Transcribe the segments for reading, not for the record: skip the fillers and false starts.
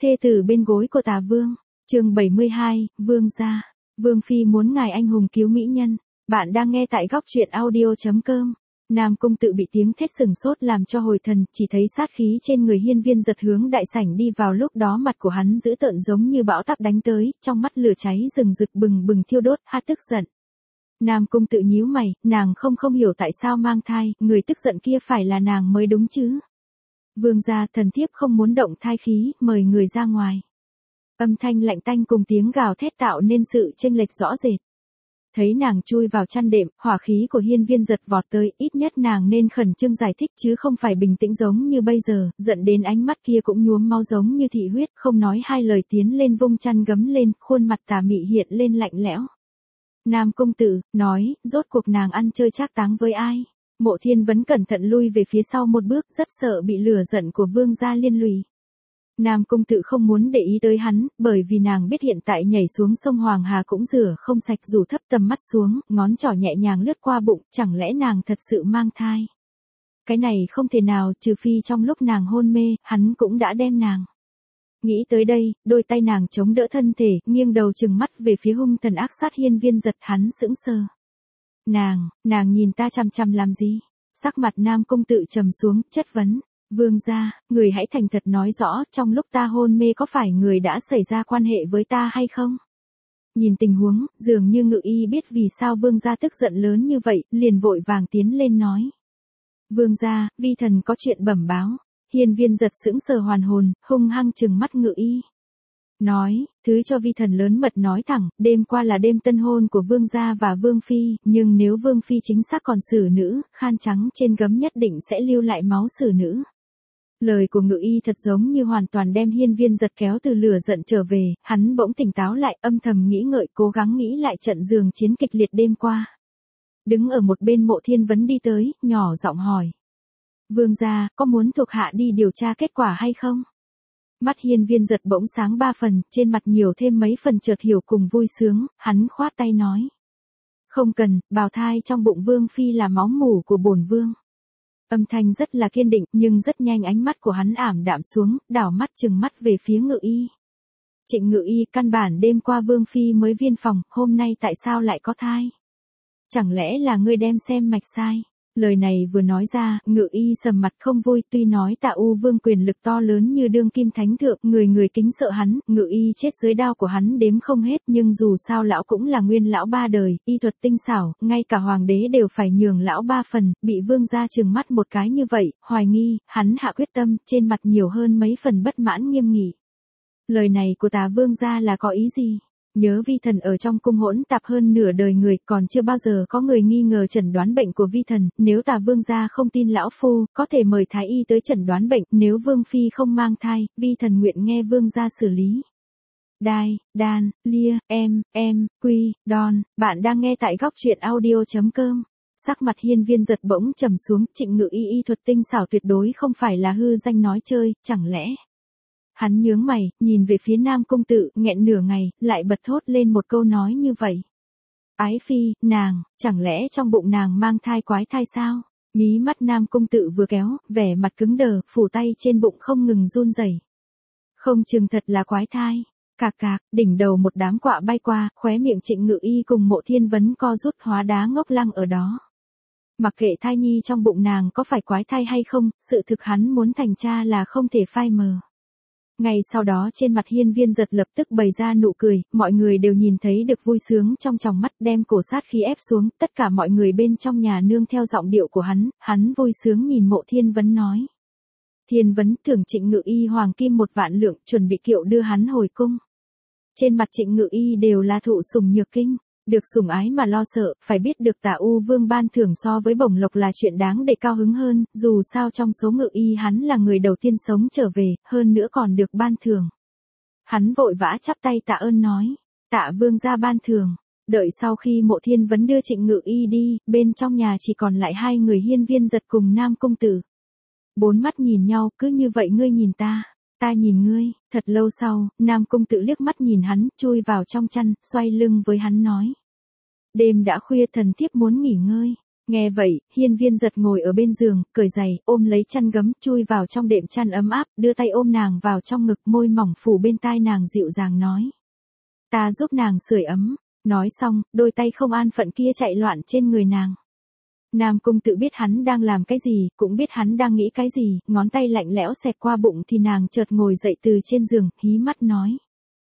Thê tử bên gối của Tả Vương. Chương 72, Vương gia. Vương phi muốn ngài anh hùng cứu mỹ nhân. Bạn đang nghe tại góc truyện audio.com. Nam Cung Tự bị tiếng thét sừng sốt làm cho hồi thần, chỉ thấy sát khí trên người Hiên Viên Giật hướng đại sảnh đi vào, lúc đó mặt của hắn dữ tợn giống như bão táp đánh tới, trong mắt lửa cháy rừng rực bừng bừng thiêu đốt, hát tức giận. Nam Cung Tự nhíu mày, nàng không hiểu tại sao mang thai, người tức giận kia phải là nàng mới đúng chứ. Vương gia, thần thiếp không muốn động thai khí, mời người ra ngoài. Âm thanh lạnh tanh cùng tiếng gào thét tạo nên sự chênh lệch rõ rệt. Thấy nàng chui vào chăn đệm, hỏa khí của Hiên Viên Giật vọt tới, ít nhất nàng nên khẩn trương giải thích chứ không phải bình tĩnh giống như bây giờ, giận đến ánh mắt kia cũng nhuốm máu giống như thị huyết, không nói hai lời tiến lên vung chăn gấm lên, khuôn mặt tà mị hiện lên lạnh lẽo. Nam Cung Tự nói, rốt cuộc nàng ăn chơi trác táng với ai? Mộ Thiên Vấn cẩn thận lui về phía sau một bước, rất sợ bị lửa giận của vương gia liên lụy. Nam Cung Tự không muốn để ý tới hắn, bởi vì nàng biết hiện tại nhảy xuống sông Hoàng Hà cũng rửa không sạch, dù thấp tầm mắt xuống, ngón trỏ nhẹ nhàng lướt qua bụng, chẳng lẽ nàng thật sự mang thai? Cái này không thể nào, trừ phi trong lúc nàng hôn mê, hắn cũng đã đem nàng. Nghĩ tới đây, đôi tay nàng chống đỡ thân thể, nghiêng đầu trừng mắt về phía hung thần ác sát Hiên Viên Giật, hắn sững sờ. Nàng nhìn ta chằm chằm làm gì? Sắc mặt Nam Cung Tự trầm xuống, chất vấn. Vương gia, người hãy thành thật nói rõ, trong lúc ta hôn mê có phải người đã xảy ra quan hệ với ta hay không? Nhìn tình huống, dường như Ngự Y biết vì sao vương gia tức giận lớn như vậy, liền vội vàng tiến lên nói. Vương gia, vi thần có chuyện bẩm báo. Hiên Viên Giật sững sờ hoàn hồn, hung hăng trừng mắt Ngự Y. Nói, thứ cho vi thần lớn mật nói thẳng, đêm qua là đêm tân hôn của vương gia và vương phi, nhưng nếu vương phi chính xác còn xử nữ, khan trắng trên gấm nhất định sẽ lưu lại máu xử nữ. Lời của Ngự Y thật giống như hoàn toàn đem Hiên Viên Giật kéo từ lửa giận trở về, hắn bỗng tỉnh táo lại, âm thầm nghĩ ngợi, cố gắng nghĩ lại trận giường chiến kịch liệt đêm qua. Đứng ở một bên Mộ Thiên Vấn đi tới, nhỏ giọng hỏi. Vương gia, có muốn thuộc hạ đi điều tra kết quả hay không? Mắt Hiên Viên Giật bỗng sáng ba phần, trên mặt nhiều thêm mấy phần chợt hiểu cùng vui sướng, hắn khoát tay nói. Không cần, bào thai trong bụng vương phi là máu mủ của bổn vương. Âm thanh rất là kiên định, nhưng rất nhanh ánh mắt của hắn ảm đạm xuống, đảo mắt trừng mắt về phía Ngự Y. Trịnh Ngự Y, căn bản đêm qua vương phi mới viên phòng, hôm nay tại sao lại có thai? Chẳng lẽ là ngươi đem xem mạch sai? Lời này vừa nói ra, Ngự Y sầm mặt không vui, tuy nói Tạ U Vương quyền lực to lớn như đương kim thánh thượng, người kính sợ hắn, Ngự Y chết dưới đao của hắn đếm không hết, nhưng dù sao lão cũng là nguyên lão ba đời, y thuật tinh xảo, ngay cả hoàng đế đều phải nhường lão ba phần, bị vương gia trừng mắt một cái như vậy, hoài nghi, hắn hạ quyết tâm, trên mặt nhiều hơn mấy phần bất mãn nghiêm nghị. Lời này của Tả vương gia là có ý gì? Nhớ vi thần ở trong cung hỗn tạp hơn nửa đời người, còn chưa bao giờ có người nghi ngờ chẩn đoán bệnh của vi thần, nếu Tả vương gia không tin lão phu, có thể mời thái y tới chẩn đoán bệnh, nếu vương phi không mang thai, vi thần nguyện nghe vương gia xử lý. Đan, lia, quy, đon, bạn đang nghe tại góc truyện audio.com. Sắc mặt Hiên Viên Giật bỗng trầm xuống, Trịnh Ngự Y y thuật tinh xảo tuyệt đối không phải là hư danh nói chơi, chẳng lẽ... Hắn nhướng mày, nhìn về phía Nam Cung Tự, nghẹn nửa ngày, lại bật thốt lên một câu nói như vậy. Ái phi, nàng, chẳng lẽ trong bụng nàng mang thai quái thai sao? Mí mắt Nam Cung Tự vừa kéo, vẻ mặt cứng đờ, phủ tay trên bụng không ngừng run rẩy. Không chừng thật là quái thai. Cạc cạc, đỉnh đầu một đám quạ bay qua, khóe miệng Trịnh Ngự Y cùng Mộ Thiên Vấn co rút, hóa đá ngốc lăng ở đó. Mặc kệ thai nhi trong bụng nàng có phải quái thai hay không, sự thực hắn muốn thành cha là không thể phai mờ. Ngay sau đó trên mặt Hiên Viên Giật lập tức bày ra nụ cười, mọi người đều nhìn thấy được vui sướng trong tròng mắt, đem cổ sát khí ép xuống, tất cả mọi người bên trong nhà nương theo giọng điệu của hắn vui sướng nhìn Mộ Thiên Vấn nói. Thiên Vấn thưởng Trịnh Ngự Y hoàng kim 1 vạn lượng, chuẩn bị kiệu đưa hắn hồi cung. Trên mặt Trịnh Ngự Y đều là thụ sủng nhược kinh. Được sủng ái mà lo sợ, phải biết được Tả U Vương ban thưởng so với bổng lộc là chuyện đáng để cao hứng hơn, dù sao trong số Ngự Y hắn là người đầu tiên sống trở về, hơn nữa còn được ban thưởng. Hắn vội vã chắp tay tạ ơn nói, Tạ vương gia ban thưởng. Đợi sau khi Mộ Thiên Vấn đưa Trịnh Ngự Y đi, bên trong nhà chỉ còn lại hai người Hiên Viên Giật cùng Nam Cung Tự. Bốn mắt nhìn nhau, cứ như vậy ngươi nhìn ta nhìn ngươi. Thật lâu sau, Nam Cung Tự liếc mắt nhìn hắn, chui vào trong chăn, xoay lưng với hắn nói. Đêm đã khuya, thần thiếp muốn nghỉ ngơi. Nghe vậy, Hiên Viên Giật ngồi ở bên giường, cởi giày, ôm lấy chăn gấm, chui vào trong đệm chăn ấm áp, đưa tay ôm nàng vào trong ngực, môi mỏng phủ bên tai nàng dịu dàng nói. Ta giúp nàng sưởi ấm. Nói xong, đôi tay không an phận kia chạy loạn trên người nàng. Nam Cung Tự biết hắn đang làm cái gì, cũng biết hắn đang nghĩ cái gì, ngón tay lạnh lẽo xẹt qua bụng thì nàng chợt ngồi dậy từ trên giường, hí mắt nói.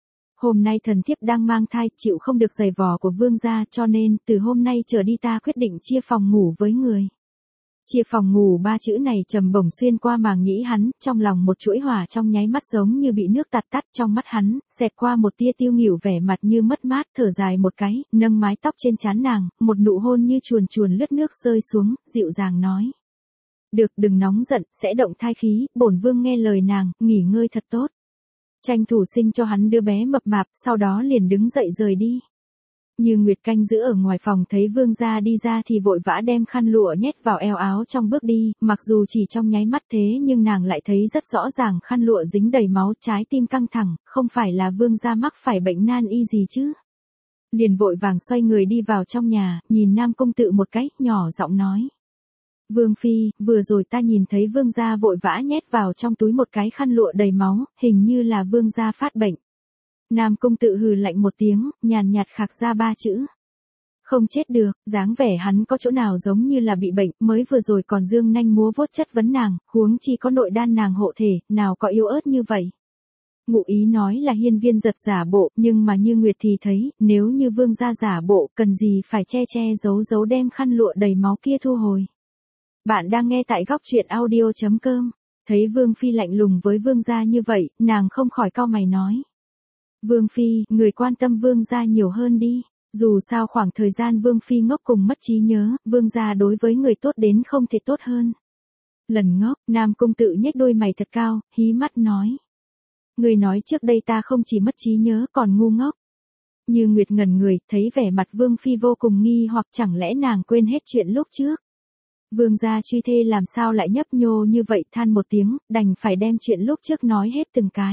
Hôm nay thần thiếp đang mang thai, chịu không được giày vò của vương gia, cho nên, từ hôm nay trở đi ta quyết định chia phòng ngủ với người. Chia phòng ngủ, ba chữ này trầm bổng xuyên qua màng nhĩ hắn, trong lòng một chuỗi hỏa trong nháy mắt giống như bị nước tạt tắt, trong mắt hắn, xẹt qua một tia tiêu nghỉu, vẻ mặt như mất mát, thở dài một cái, nâng mái tóc trên trán nàng, một nụ hôn như chuồn chuồn lướt nước rơi xuống, dịu dàng nói. Được, đừng nóng giận, sẽ động thai khí, bổn vương nghe lời nàng, nghỉ ngơi thật tốt. Tranh thủ sinh cho hắn đứa bé mập mạp, sau đó liền đứng dậy rời đi. Như Nguyệt canh giữ ở ngoài phòng thấy vương gia đi ra thì vội vã đem khăn lụa nhét vào eo áo trong bước đi, mặc dù chỉ trong nháy mắt thế nhưng nàng lại thấy rất rõ ràng khăn lụa dính đầy máu, trái tim căng thẳng, không phải là vương gia mắc phải bệnh nan y gì chứ. Liền vội vàng xoay người đi vào trong nhà, nhìn Nam Cung Tự một cái, nhỏ giọng nói. Vương phi, vừa rồi ta nhìn thấy vương gia vội vã nhét vào trong túi một cái khăn lụa đầy máu, hình như là vương gia phát bệnh. Nam Cung Tự hừ lạnh một tiếng, nhàn nhạt khạc ra ba chữ. Không chết được, dáng vẻ hắn có chỗ nào giống như là bị bệnh, mới vừa rồi còn dương nanh múa vuốt chất vấn nàng, huống chi có nội đan nàng hộ thể, nào có yếu ớt như vậy. Ngụ ý nói là Hiên Viên Giật giả bộ, nhưng mà Như Nguyệt thì thấy, nếu như vương gia giả bộ, cần gì phải che che giấu giấu đem khăn lụa đầy máu kia thu hồi. Bạn đang nghe tại góc truyện audio.com, thấy Vương Phi lạnh lùng với vương gia như vậy, nàng không khỏi cau mày nói. Vương Phi, người quan tâm vương gia nhiều hơn đi, dù sao khoảng thời gian Vương Phi ngốc cùng mất trí nhớ, vương gia đối với người tốt đến không thể tốt hơn. Lần ngốc, Nam Cung Tự nhếch đôi mày thật cao, hí mắt nói. Người nói trước đây ta không chỉ mất trí nhớ còn ngu ngốc. Như Nguyệt ngẩn người, thấy vẻ mặt Vương Phi vô cùng nghi hoặc chẳng lẽ nàng quên hết chuyện lúc trước. Vương gia truy thê làm sao lại nhấp nhô như vậy, than một tiếng, đành phải đem chuyện lúc trước nói hết từng cái.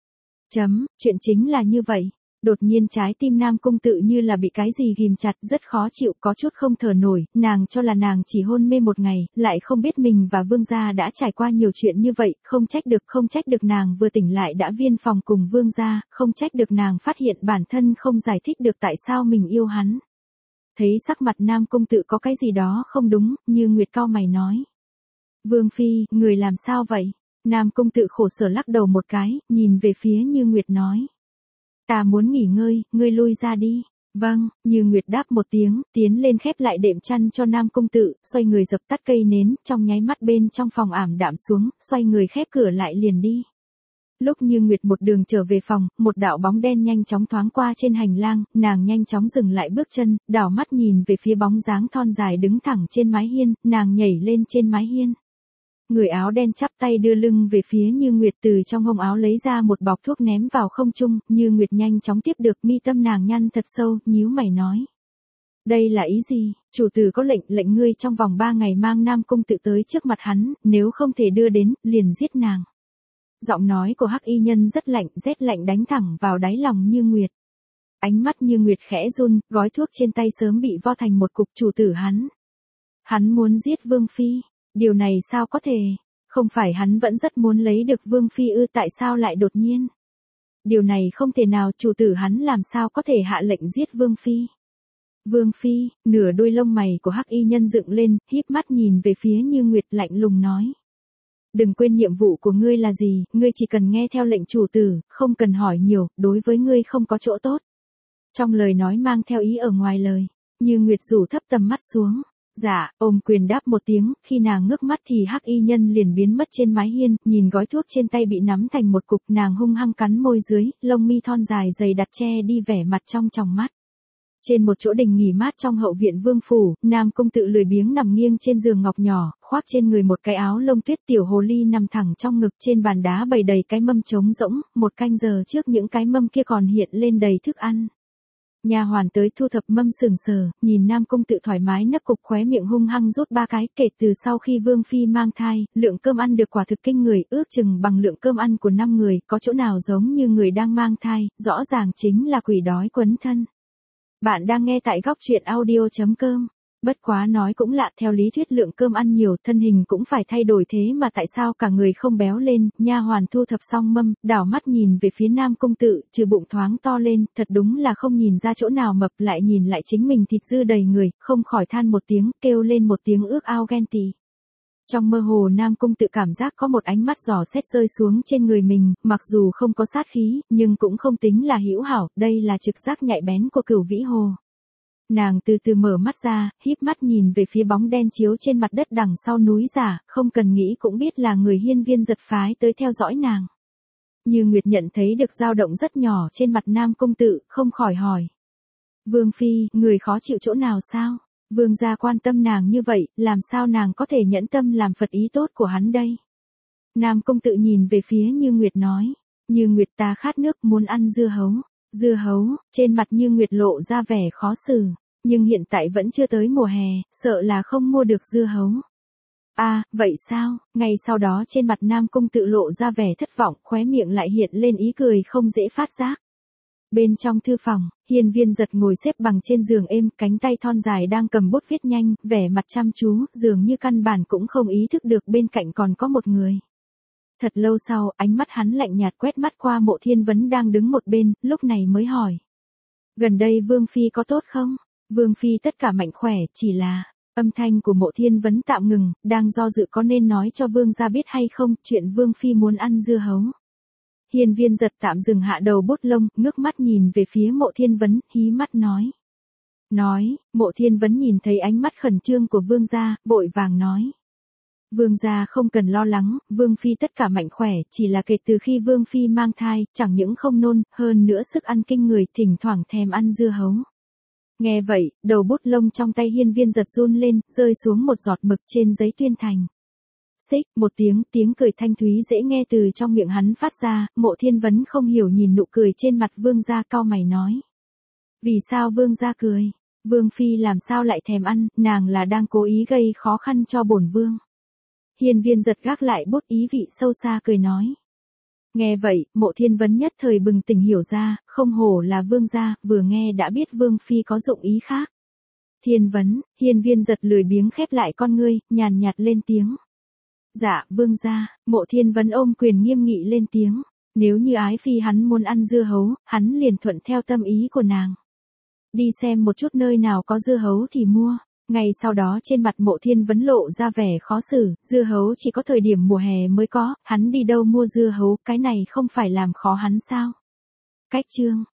Chuyện chính là như vậy. Đột nhiên trái tim Nam Cung Tự như là bị cái gì ghim chặt, rất khó chịu, có chút không thở nổi, nàng cho là nàng chỉ hôn mê một ngày, lại không biết mình và vương gia đã trải qua nhiều chuyện như vậy, không trách được nàng vừa tỉnh lại đã viên phòng cùng vương gia, không trách được nàng phát hiện bản thân không giải thích được tại sao mình yêu hắn. Thấy sắc mặt Nam Cung Tự có cái gì đó không đúng, Như Nguyệt cau mày nói. Vương Phi, người làm sao vậy? Nam Cung Tự khổ sở lắc đầu một cái, nhìn về phía Như Nguyệt nói. Ta muốn nghỉ ngơi, ngươi lui ra đi. Vâng, Như Nguyệt đáp một tiếng, tiến lên khép lại đệm chăn cho Nam Cung Tự, xoay người dập tắt cây nến, trong nháy mắt bên trong phòng ảm đạm xuống, xoay người khép cửa lại liền đi. Lúc Như Nguyệt một đường trở về phòng, một đạo bóng đen nhanh chóng thoáng qua trên hành lang, nàng nhanh chóng dừng lại bước chân, đảo mắt nhìn về phía bóng dáng thon dài đứng thẳng trên mái hiên, nàng nhảy lên trên mái hiên. Người áo đen chắp tay đưa lưng về phía Như Nguyệt, từ trong hông áo lấy ra một bọc thuốc ném vào không trung, Như Nguyệt nhanh chóng tiếp được, mi tâm nàng nhăn thật sâu, nhíu mày nói. Đây là ý gì? Chủ tử có lệnh ngươi trong vòng 3 ngày mang Nam Cung Tự tới trước mặt hắn, nếu không thể đưa đến, liền giết nàng. Giọng nói của Hắc Y Nhân rất lạnh, rét lạnh đánh thẳng vào đáy lòng Như Nguyệt. Ánh mắt Như Nguyệt khẽ run, gói thuốc trên tay sớm bị vo thành một cục. Chủ tử hắn. Hắn muốn giết Vương Phi. Điều này sao có thể? Không phải hắn vẫn rất muốn lấy được Vương Phi ư, tại sao lại đột nhiên? Điều này không thể nào, chủ tử hắn làm sao có thể hạ lệnh giết Vương Phi? Vương Phi, nửa đôi lông mày của Hắc Y Nhân dựng lên, híp mắt nhìn về phía Như Nguyệt lạnh lùng nói. Đừng quên nhiệm vụ của ngươi là gì, ngươi chỉ cần nghe theo lệnh chủ tử, không cần hỏi nhiều, đối với ngươi không có chỗ tốt. Trong lời nói mang theo ý ở ngoài lời, Như Nguyệt rủ thấp tầm mắt xuống. Dạ, ôm quyền đáp một tiếng, khi nàng ngước mắt thì Hắc Y Nhân liền biến mất trên mái hiên, nhìn gói thuốc trên tay bị nắm thành một cục, nàng hung hăng cắn môi dưới, lông mi thon dài dày đặt che đi vẻ mặt trong tròng mắt. Trên một chỗ đình nghỉ mát trong hậu viện vương phủ, Nam Cung Tự lười biếng nằm nghiêng trên giường ngọc nhỏ, khoác trên người một cái áo lông tuyết, tiểu hồ ly nằm thẳng trong ngực, trên bàn đá bày đầy cái mâm trống rỗng, một canh giờ trước những cái mâm kia còn hiện lên đầy thức ăn. Nha hoàn tới thu thập mâm sừng sờ, nhìn Nam Cung Tự thoải mái nấc cục, khóe miệng hung hăng rút 3 cái, kể từ sau khi Vương Phi mang thai, lượng cơm ăn được quả thực kinh người, ước chừng bằng lượng cơm ăn của 5 người, có chỗ nào giống như người đang mang thai, rõ ràng chính là quỷ đói quấn thân. Bạn đang nghe tại góc truyện audio.com. Bất quá nói cũng lạ, theo lý thuyết lượng cơm ăn nhiều, thân hình cũng phải thay đổi, thế mà tại sao cả người không béo lên? Nha hoàn thu thập xong mâm, đảo mắt nhìn về phía Nam công tử, trừ bụng thoáng to lên, thật đúng là không nhìn ra chỗ nào mập, lại nhìn lại chính mình thịt dư đầy người, không khỏi than một tiếng, kêu lên một tiếng ước ao ghen tị. Trong mơ hồ Nam công tử cảm giác có một ánh mắt dò xét rơi xuống trên người mình, mặc dù không có sát khí, nhưng cũng không tính là hữu hảo, đây là trực giác nhạy bén của Cửu Vĩ Hồ. Nàng từ từ mở mắt ra, híp mắt nhìn về phía bóng đen chiếu trên mặt đất đằng sau núi giả, không cần nghĩ cũng biết là người Hiên Viên Giật phái tới theo dõi nàng. Như Nguyệt nhận thấy được dao động rất nhỏ trên mặt Nam công tử, không khỏi hỏi. Vương phi, người khó chịu chỗ nào sao? Vương gia quan tâm nàng như vậy, làm sao nàng có thể nhẫn tâm làm phật ý tốt của hắn đây? Nam công tử nhìn về phía Như Nguyệt nói. Như Nguyệt, ta khát nước, muốn ăn dưa hấu. Dưa hấu, trên mặt Như Nguyệt lộ ra vẻ khó xử. Nhưng hiện tại vẫn chưa tới mùa hè, sợ là không mua được dưa hấu. À, vậy sao? Ngay sau đó trên mặt Nam công tử lộ ra vẻ thất vọng, khóe miệng lại hiện lên ý cười không dễ phát giác. Bên trong thư phòng, Hiên Viên Giật ngồi xếp bằng trên giường êm, cánh tay thon dài đang cầm bút viết nhanh, vẻ mặt chăm chú, dường như căn bản cũng không ý thức được bên cạnh còn có một người. Thật lâu sau, ánh mắt hắn lạnh nhạt quét mắt qua Mộ Thiên Vấn đang đứng một bên, lúc này mới hỏi. Gần đây Vương Phi có tốt không? Vương Phi tất cả mạnh khỏe, chỉ là... Âm thanh của Mộ Thiên Vấn tạm ngừng, đang do dự có nên nói cho Vương gia biết hay không, chuyện Vương Phi muốn ăn dưa hấu. Hiên Viên Giật tạm dừng hạ đầu bút lông, ngước mắt nhìn về phía Mộ Thiên Vấn, hí mắt nói. Mộ Thiên Vấn nhìn thấy ánh mắt khẩn trương của Vương gia, vội vàng nói. Vương gia không cần lo lắng, Vương Phi tất cả mạnh khỏe, chỉ là kể từ khi Vương Phi mang thai, chẳng những không nôn, hơn nữa sức ăn kinh người, thỉnh thoảng thèm ăn dưa hấu. Nghe vậy, đầu bút lông trong tay Hiên Viên Giật run lên, rơi xuống một giọt mực trên giấy tuyên thành. Xích, một tiếng cười thanh thúy dễ nghe từ trong miệng hắn phát ra, Mộ Thiên Vấn không hiểu nhìn nụ cười trên mặt Vương gia, cau mày nói. Vì sao Vương gia cười? Vương Phi làm sao lại thèm ăn, nàng là đang cố ý gây khó khăn cho bổn Vương. Hiên Viên Giật gác lại bút, ý vị sâu xa cười nói. Nghe vậy, Mộ Thiên Vấn nhất thời bừng tỉnh hiểu ra, không hổ là Vương gia, vừa nghe đã biết Vương Phi có dụng ý khác. Thiên Vấn, Hiên Viên Giật lười biếng khép lại con ngươi, nhàn nhạt lên tiếng. Dạ, Vương gia. Mộ Thiên Vấn ôm quyền nghiêm nghị lên tiếng. Nếu như ái phi hắn muốn ăn dưa hấu, hắn liền thuận theo tâm ý của nàng. Đi xem một chút nơi nào có dưa hấu thì mua. Ngay sau đó trên mặt Mộ Thiên Vấn lộ ra vẻ khó xử, dưa hấu chỉ có thời điểm mùa hè mới có, hắn đi đâu mua dưa hấu, cái này không phải làm khó hắn sao? Cách chương